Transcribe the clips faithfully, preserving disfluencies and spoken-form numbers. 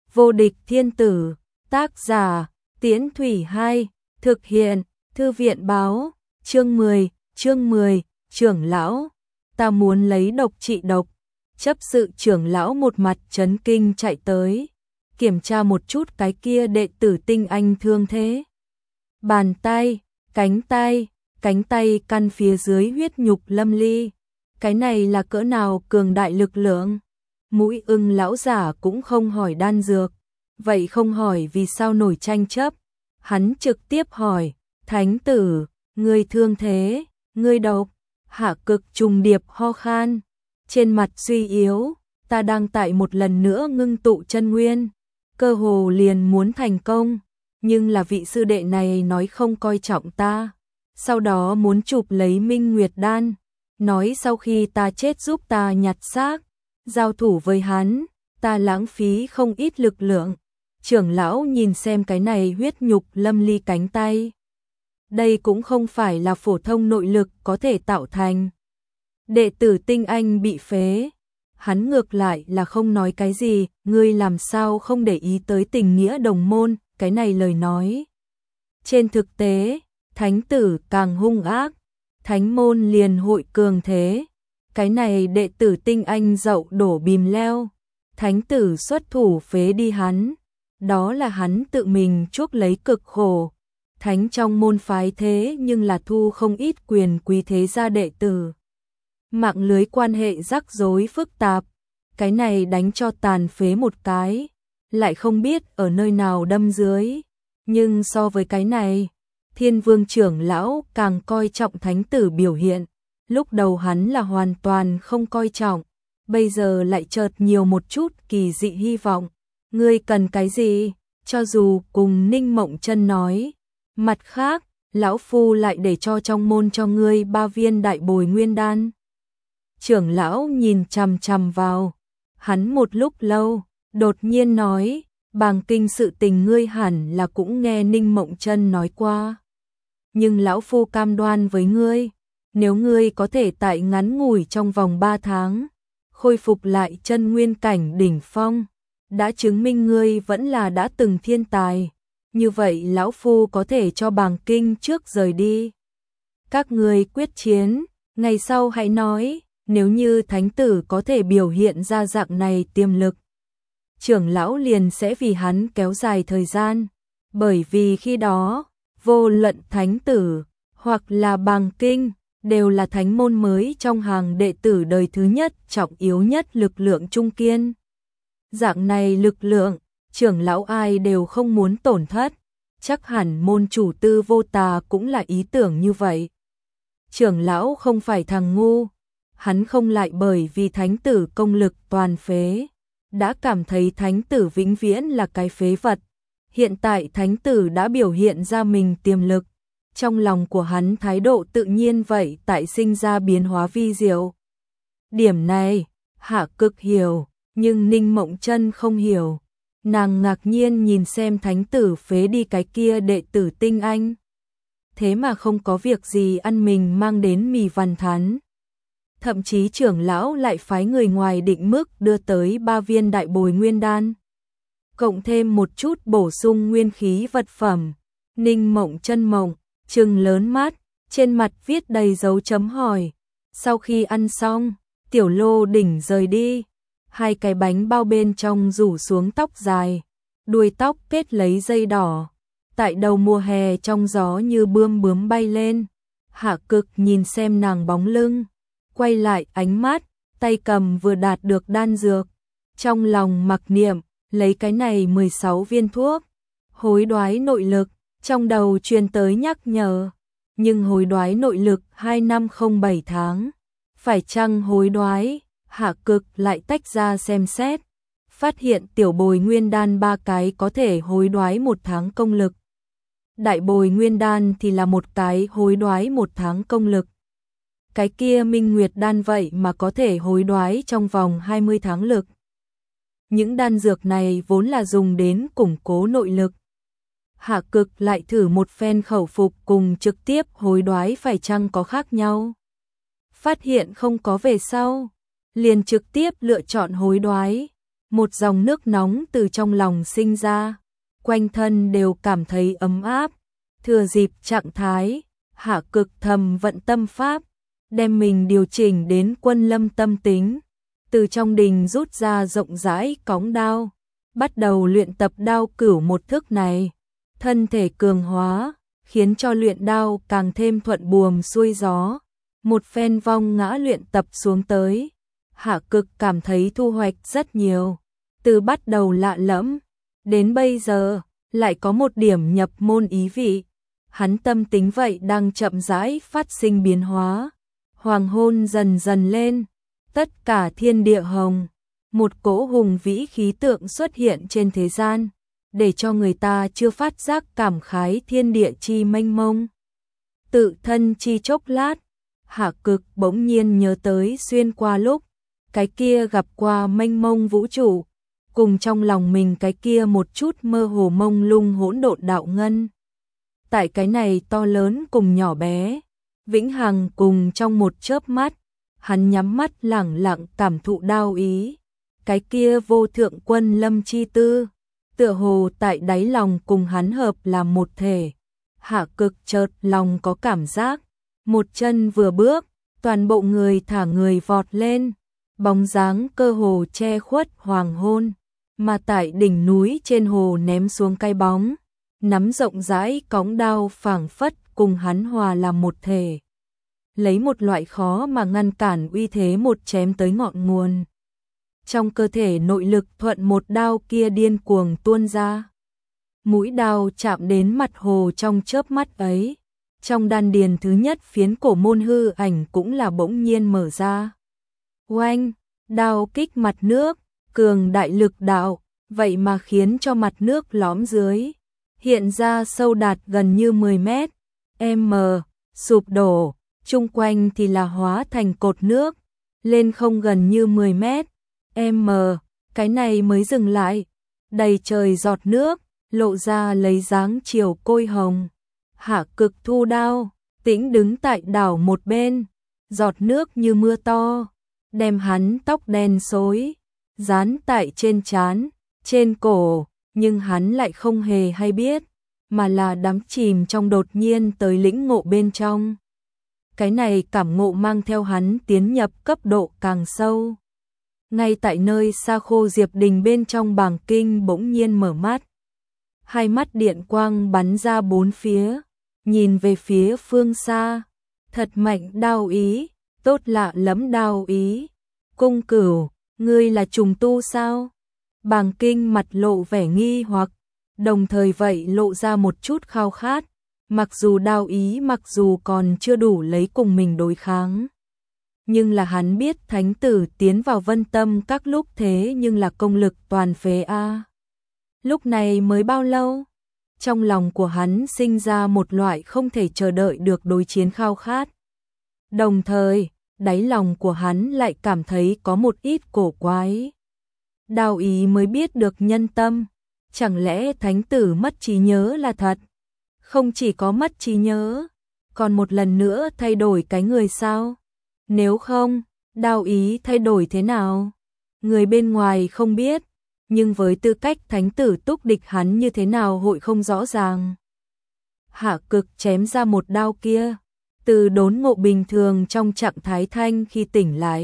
Vô địch thiên tử, tác giả, Tiễn Thủy hai, thực hiện, Thư viện báo, chương mười, chương mười, trưởng lão, ta muốn lấy độc trị độc. Chấp sự trưởng lão một mặt chấn kinh chạy tới, kiểm tra một chút cái kia đệ tử tinh anh thương thế. Bàn tay, cánh tay, cánh tay căn phía dưới huyết nhục lâm ly. Cái này là cỡ nào cường đại lực lượng? Mũi ưng lão giả cũng không hỏi đan dược, vậy không hỏi vì sao nổi tranh chấp. Hắn trực tiếp hỏi, thánh tử, ngươi thương thế, ngươi độc. Hạ Cực trùng điệp ho khan, trên mặt suy yếu, ta đang tại một lần nữa ngưng tụ chân nguyên, cơ hồ liền muốn thành công, nhưng là vị sư đệ này nói không coi trọng ta, sau đó muốn chụp lấy Minh Nguyệt đan, nói sau khi ta chết giúp ta nhặt xác, giao thủ với hắn, ta lãng phí không ít lực lượng. Trưởng lão nhìn xem cái này huyết nhục lâm ly cánh tay. Đây cũng không phải là phổ thông nội lực có thể tạo thành. Đệ tử tinh anh bị phế. Hắn ngược lại là không nói cái gì, ngươi làm sao không để ý tới tình nghĩa đồng môn, cái này lời nói. Trên thực tế, thánh tử càng hung ác, thánh môn liền hội cường thế. Cái này đệ tử tinh anh dậu đổ bìm leo, thánh tử xuất thủ phế đi hắn. Đó là hắn tự mình chuốc lấy cực khổ. Thánh trong môn phái thế nhưng là thu không ít quyền quý thế gia đệ tử. Mạng lưới quan hệ rắc rối phức tạp, cái này đánh cho tàn phế một cái, lại không biết ở nơi nào đâm dưới. Nhưng so với cái này, Thiên Vương trưởng lão càng coi trọng thánh tử biểu hiện. Lúc đầu hắn là hoàn toàn không coi trọng, bây giờ lại chợt nhiều một chút kỳ dị hy vọng. Ngươi cần cái gì? Cho dù cùng Ninh Mộng Chân nói. Mặt khác, lão phu lại để cho trong môn cho ngươi ba viên đại bồi nguyên đan. Trưởng lão nhìn chằm chằm vào hắn một lúc lâu, đột nhiên nói, bàng kinh sự tình ngươi hẳn là cũng nghe Ninh Mộng Chân nói qua. Nhưng lão phu cam đoan với ngươi, nếu ngươi có thể tại ngắn ngủi trong vòng ba tháng, khôi phục lại chân nguyên cảnh đỉnh phong, đã chứng minh ngươi vẫn là đã từng thiên tài. Như vậy lão phu có thể cho bàng kinh trước rời đi. Các ngươi quyết chiến, ngày sau hãy nói, nếu như thánh tử có thể biểu hiện ra dạng này tiềm lực. Trưởng lão liền sẽ vì hắn kéo dài thời gian, bởi vì khi đó, vô luận thánh tử, hoặc là bàng kinh, đều là thánh môn mới trong hàng đệ tử đời thứ nhất trọng yếu nhất lực lượng trung kiên. Dạng này lực lượng, trưởng lão ai đều không muốn tổn thất, chắc hẳn môn chủ Tư Vô Tà cũng là ý tưởng như vậy. Trưởng lão không phải thằng ngu, hắn không lại bởi vì thánh tử công lực toàn phế, đã cảm thấy thánh tử vĩnh viễn là cái phế vật. Hiện tại thánh tử đã biểu hiện ra mình tiềm lực, trong lòng của hắn thái độ tự nhiên vậy tại sinh ra biến hóa vi diệu. Điểm này, Hạ Cực hiểu, nhưng Ninh Mộng Chân không hiểu. Nàng ngạc nhiên nhìn xem thánh tử phế đi cái kia đệ tử tinh anh. Thế mà không có việc gì ăn mình mang đến mì văn thắn. Thậm chí trưởng lão lại phái người ngoài định mức đưa tới ba viên đại bồi nguyên đan. Cộng thêm một chút bổ sung nguyên khí vật phẩm. Ninh Mộng Chân mộng, trừng lớn mắt, trên mặt viết đầy dấu chấm hỏi. Sau khi ăn xong, Tiểu Lô Đỉnh rời đi. Hai cái bánh bao bên trong rủ xuống tóc dài, đuôi tóc kết lấy dây đỏ. Tại đầu mùa hè trong gió như bươm bướm bay lên. Hạ Cực nhìn xem nàng bóng lưng, quay lại ánh mắt, tay cầm vừa đạt được đan dược. Trong lòng mặc niệm, lấy cái này mười sáu viên thuốc. Hối đoái nội lực, trong đầu truyền tới nhắc nhở. Nhưng hối đoái nội lực hai năm không bảy tháng. Phải chăng hối đoái? Hạ Cực lại tách ra xem xét, phát hiện tiểu bồi nguyên đan ba cái có thể hối đoái một tháng công lực. Đại bồi nguyên đan thì là một cái hối đoái một tháng công lực. Cái kia Minh Nguyệt đan vậy mà có thể hối đoái trong vòng hai mươi tháng lực. Những đan dược này vốn là dùng đến củng cố nội lực. Hạ Cực lại thử một phen khẩu phục cùng trực tiếp hối đoái phải chăng có khác nhau. Phát hiện không có về sau, liền trực tiếp lựa chọn hối đoái. một dòng nước nóng từ trong lòng sinh ra, quanh thân đều cảm thấy ấm áp. Thừa dịp trạng thái, Hạ Cực thầm vận tâm pháp, đem mình điều chỉnh đến quân lâm tâm tính, từ trong đình rút ra rộng rãi cóng đao, bắt đầu luyện tập đao cửu một thức này. Thân thể cường hóa, khiến cho luyện đao càng thêm thuận buồm xuôi gió. Một phen vong ngã luyện tập xuống tới, Hạ Cực cảm thấy thu hoạch rất nhiều. Từ bắt đầu lạ lẫm, đến bây giờ, lại có một điểm nhập môn ý vị. Hắn tâm tính vậy đang chậm rãi phát sinh biến hóa. Hoàng hôn dần dần lên, tất cả thiên địa hồng. Một cỗ hùng vĩ khí tượng xuất hiện trên thế gian, để cho người ta chưa phát giác cảm khái thiên địa chi mênh mông. Tự thân chi chốc lát, Hạ Cực bỗng nhiên nhớ tới xuyên qua lúc, cái kia gặp qua mênh mông vũ trụ, cùng trong lòng mình cái kia một chút mơ hồ mông lung hỗn độn đạo ngân. Tại cái này to lớn cùng nhỏ bé, vĩnh hằng cùng trong một chớp mắt, hắn nhắm mắt lẳng lặng cảm thụ đao ý. Cái kia vô thượng quân lâm chi tư, tựa hồ tại đáy lòng cùng hắn hợp làm một thể. Hạ Cực chợt lòng có cảm giác, một chân vừa bước, toàn bộ người thả người vọt lên, bóng dáng cơ hồ che khuất hoàng hôn, mà tại đỉnh núi trên hồ ném xuống cái bóng, nắm rộng rãi cóng đao phảng phất cùng hắn hòa làm một thể. Lấy một loại khó mà ngăn cản uy thế một chém tới ngọn nguồn. Trong cơ thể nội lực thuận một đao kia điên cuồng tuôn ra. Mũi đao chạm đến mặt hồ trong chớp mắt ấy. Trong đan điền thứ nhất phiến cổ môn hư ảnh cũng là bỗng nhiên mở ra. Oanh, đao kích mặt nước, cường đại lực đạo, vậy mà khiến cho mặt nước lõm dưới. Hiện ra sâu đạt gần như mười mét, m, sụp đổ, chung quanh thì là hóa thành cột nước, lên không gần như mười mét, m, cái này mới dừng lại, đầy trời giọt nước, lộ ra lấy dáng chiều côi hồng. Hạ Cực thu đao, tĩnh đứng tại đảo một bên, giọt nước như mưa to, đem hắn tóc đen xối, dán tại trên trán, trên cổ, nhưng hắn lại không hề hay biết, mà là đắm chìm trong đột nhiên tới lĩnh ngộ bên trong. Cái này cảm ngộ mang theo hắn tiến nhập cấp độ càng sâu. Ngay tại nơi xa khô Diệp Đình bên trong bàng kinh bỗng nhiên mở mắt. Hai mắt điện quang bắn ra bốn phía, nhìn về phía phương xa. Thật mạnh đao ý, tốt lạ lắm đao ý. Cung Cửu, ngươi là trùng tu sao? Bàng kinh mặt lộ vẻ nghi hoặc, đồng thời vậy lộ ra một chút khao khát. Mặc dù đao ý mặc dù còn chưa đủ lấy cùng mình đối kháng, nhưng là hắn biết thánh tử tiến vào Vân Tâm các lúc thế nhưng là công lực toàn phế a. Lúc này mới bao lâu? Trong lòng của hắn sinh ra một loại không thể chờ đợi được đối chiến khao khát. Đồng thời, đáy lòng của hắn lại cảm thấy có một ít cổ quái. Đao ý mới biết được nhân tâm, chẳng lẽ thánh tử mất trí nhớ là thật? Không chỉ có mất trí nhớ, còn một lần nữa thay đổi cái người sao? Nếu không, đao ý thay đổi thế nào? Người bên ngoài không biết, nhưng với tư cách thánh tử túc địch hắn như thế nào hội không rõ ràng. Hạ Cực chém ra một đao kia, từ đốn ngộ bình thường trong trạng thái thanh khi tỉnh lại.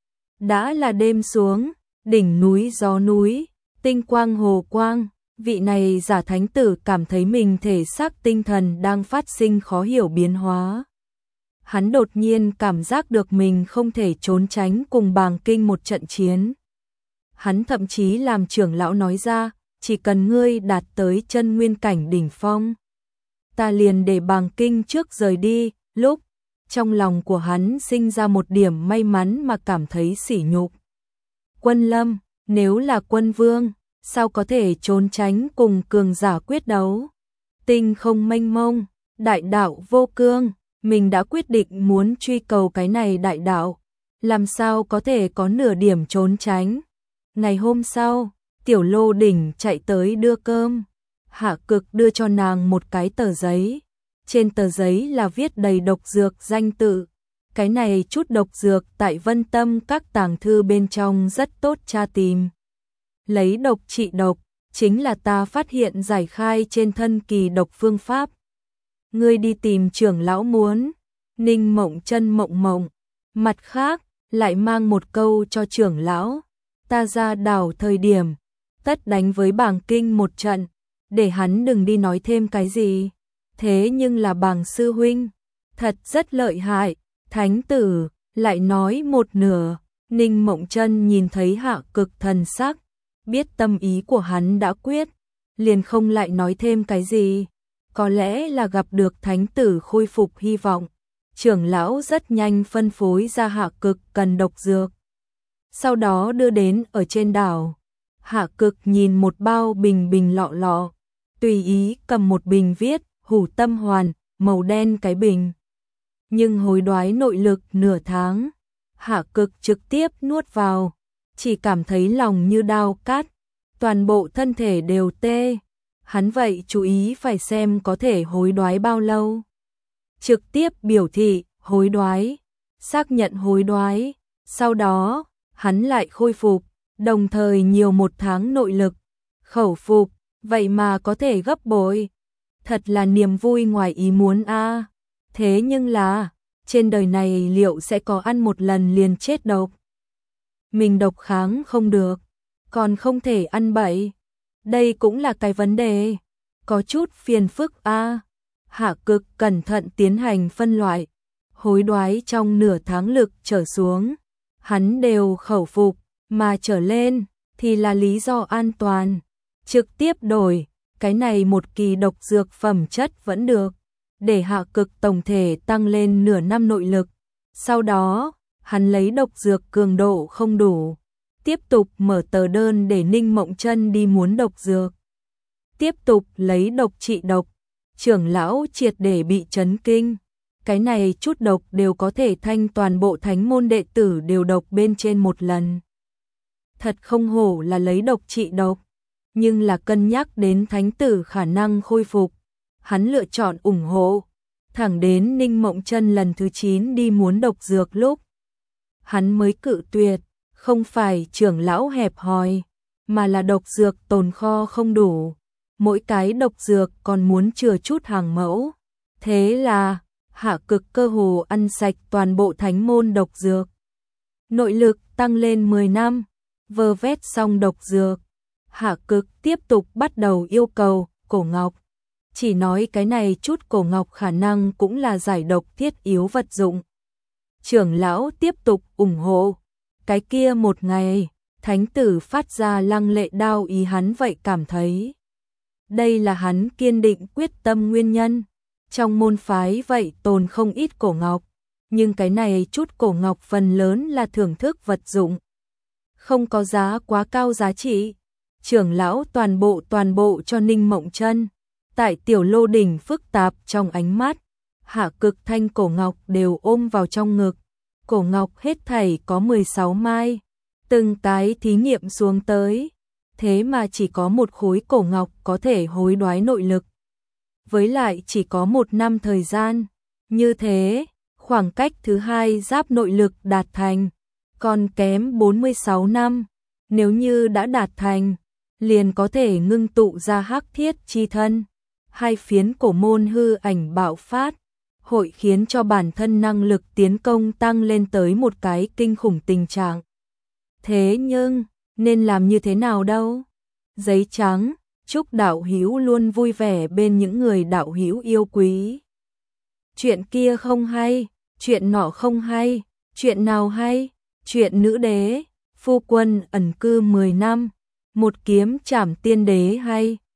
Đã là đêm xuống, đỉnh núi gió núi, tinh quang hồ quang. Vị này giả thánh tử cảm thấy mình thể xác tinh thần đang phát sinh khó hiểu biến hóa. Hắn đột nhiên cảm giác được mình không thể trốn tránh cùng bàng kinh một trận chiến. Hắn thậm chí làm trưởng lão nói ra, chỉ cần ngươi đạt tới chân nguyên cảnh đỉnh phong, ta liền để bàng kinh trước rời đi. Lúc trong lòng của hắn sinh ra một điểm may mắn mà cảm thấy sỉ nhục. Quân Lâm, nếu là quân vương, sao có thể trốn tránh cùng cường giả quyết đấu? Tinh không mênh mông, đại đạo vô cương, mình đã quyết định muốn truy cầu cái này đại đạo, làm sao có thể có nửa điểm trốn tránh? Ngày hôm sau, Tiểu Lô Đỉnh chạy tới đưa cơm. Hạ Cực đưa cho nàng một cái tờ giấy. Trên tờ giấy là viết đầy độc dược danh tự. Cái này chút độc dược tại Vân Tâm các tàng thư bên trong rất tốt tra tìm. lấy độc trị độc, chính là ta phát hiện giải khai trên thân kỳ độc phương pháp. Ngươi đi tìm trưởng lão muốn. Ninh Mộng Chân mộng mộng, mặt khác, lại mang một câu cho trưởng lão, ta ra đảo thời điểm, tất đánh với Bàng Kinh một trận, để hắn đừng đi nói thêm cái gì. Thế nhưng là Bàng sư huynh, thật rất lợi hại, thánh tử, lại nói một nửa. Ninh Mộng Chân nhìn thấy Hạ Cực thần sắc, biết tâm ý của hắn đã quyết, liền không lại nói thêm cái gì. Có lẽ là gặp được thánh tử khôi phục hy vọng. Trưởng lão rất nhanh phân phối ra Hạ Cực cần độc dược. Sau đó đưa đến ở trên đảo. Hạ Cực nhìn một bao bình bình lọ lọ, tùy ý cầm một bình viết Hủ Tâm Hoàn, màu đen cái bình. Nhưng hối đoái nội lực nửa tháng, Hạ Cực trực tiếp nuốt vào, chỉ cảm thấy lòng như đao cát, toàn bộ thân thể đều tê. Hắn vậy chú ý phải xem có thể hối đoái bao lâu. Trực tiếp biểu thị hối đoái, xác nhận hối đoái, sau đó hắn lại khôi phục, đồng thời nhiều một tháng nội lực, khẩu phục, vậy mà có thể gấp bội. Thật là niềm vui ngoài ý muốn a. À. Thế nhưng là, trên đời này liệu sẽ có ăn một lần liền chết độc? Mình độc kháng không được, còn không thể ăn bậy. Đây cũng là cái vấn đề, có chút phiền phức a. À. Hạ Cực cẩn thận tiến hành phân loại, hối đoái trong nửa tháng lực trở xuống, hắn đều khẩu phục, mà trở lên thì là lý do an toàn. Trực tiếp đổi, cái này một kỳ độc dược phẩm chất vẫn được, để Hạ Cực tổng thể tăng lên nửa năm nội lực. Sau đó, hắn lấy độc dược cường độ không đủ, tiếp tục mở tờ đơn để Ninh Mộng Chân đi muốn độc dược. Tiếp tục lấy độc trị độc. Trưởng lão triệt để bị chấn kinh, cái này chút độc đều có thể thanh toàn bộ thánh môn đệ tử đều độc bên trên một lần. Thật không hổ là lấy độc trị độc, nhưng là cân nhắc đến thánh tử khả năng khôi phục, hắn lựa chọn ủng hộ. Thẳng đến Ninh Mộng Chân lần thứ chín đi muốn độc dược lúc, hắn mới cự tuyệt, không phải trưởng lão hẹp hòi, mà là độc dược tồn kho không đủ. Mỗi cái độc dược còn muốn chừa chút hàng mẫu. Thế là, Hạ Cực cơ hồ ăn sạch toàn bộ thánh môn độc dược. Nội lực tăng lên mười năm, vơ vét xong độc dược. Hạ Cực tiếp tục bắt đầu yêu cầu cổ ngọc. Chỉ nói cái này chút cổ ngọc khả năng cũng là giải độc thiết yếu vật dụng. Trưởng lão tiếp tục ủng hộ. Cái kia một ngày, thánh tử phát ra lăng lệ đao ý, hắn vậy cảm thấy. Đây là hắn kiên định quyết tâm nguyên nhân. Trong môn phái vậy tồn không ít cổ ngọc, nhưng cái này chút cổ ngọc phần lớn là thưởng thức vật dụng, không có giá quá cao giá trị. Trưởng lão toàn bộ toàn bộ cho Ninh Mộng Chân. Tại tiểu lô đỉnh phức tạp trong ánh mắt, Hạ Cực thanh cổ ngọc đều ôm vào trong ngực. Cổ ngọc hết thảy có mười sáu mai, từng cái thí nghiệm xuống tới. Thế mà chỉ có một khối cổ ngọc có thể hối đoái nội lực. Với lại chỉ có một năm thời gian. Như thế, khoảng cách thứ hai giáp nội lực đạt thành, còn kém bốn mươi sáu năm. Nếu như đã đạt thành, liền có thể ngưng tụ ra hắc thiết chi thân. Hai phiến cổ môn hư ảnh bạo phát, hội khiến cho bản thân năng lực tiến công tăng lên tới một cái kinh khủng tình trạng. Thế nhưng, nên làm như thế nào đâu? Giấy trắng, chúc đạo hữu luôn vui vẻ bên những người đạo hữu yêu quý. Chuyện kia không hay, chuyện nọ không hay, chuyện nào hay? Chuyện nữ đế, phu quân ẩn cư mười năm, một kiếm trảm tiên đế hay.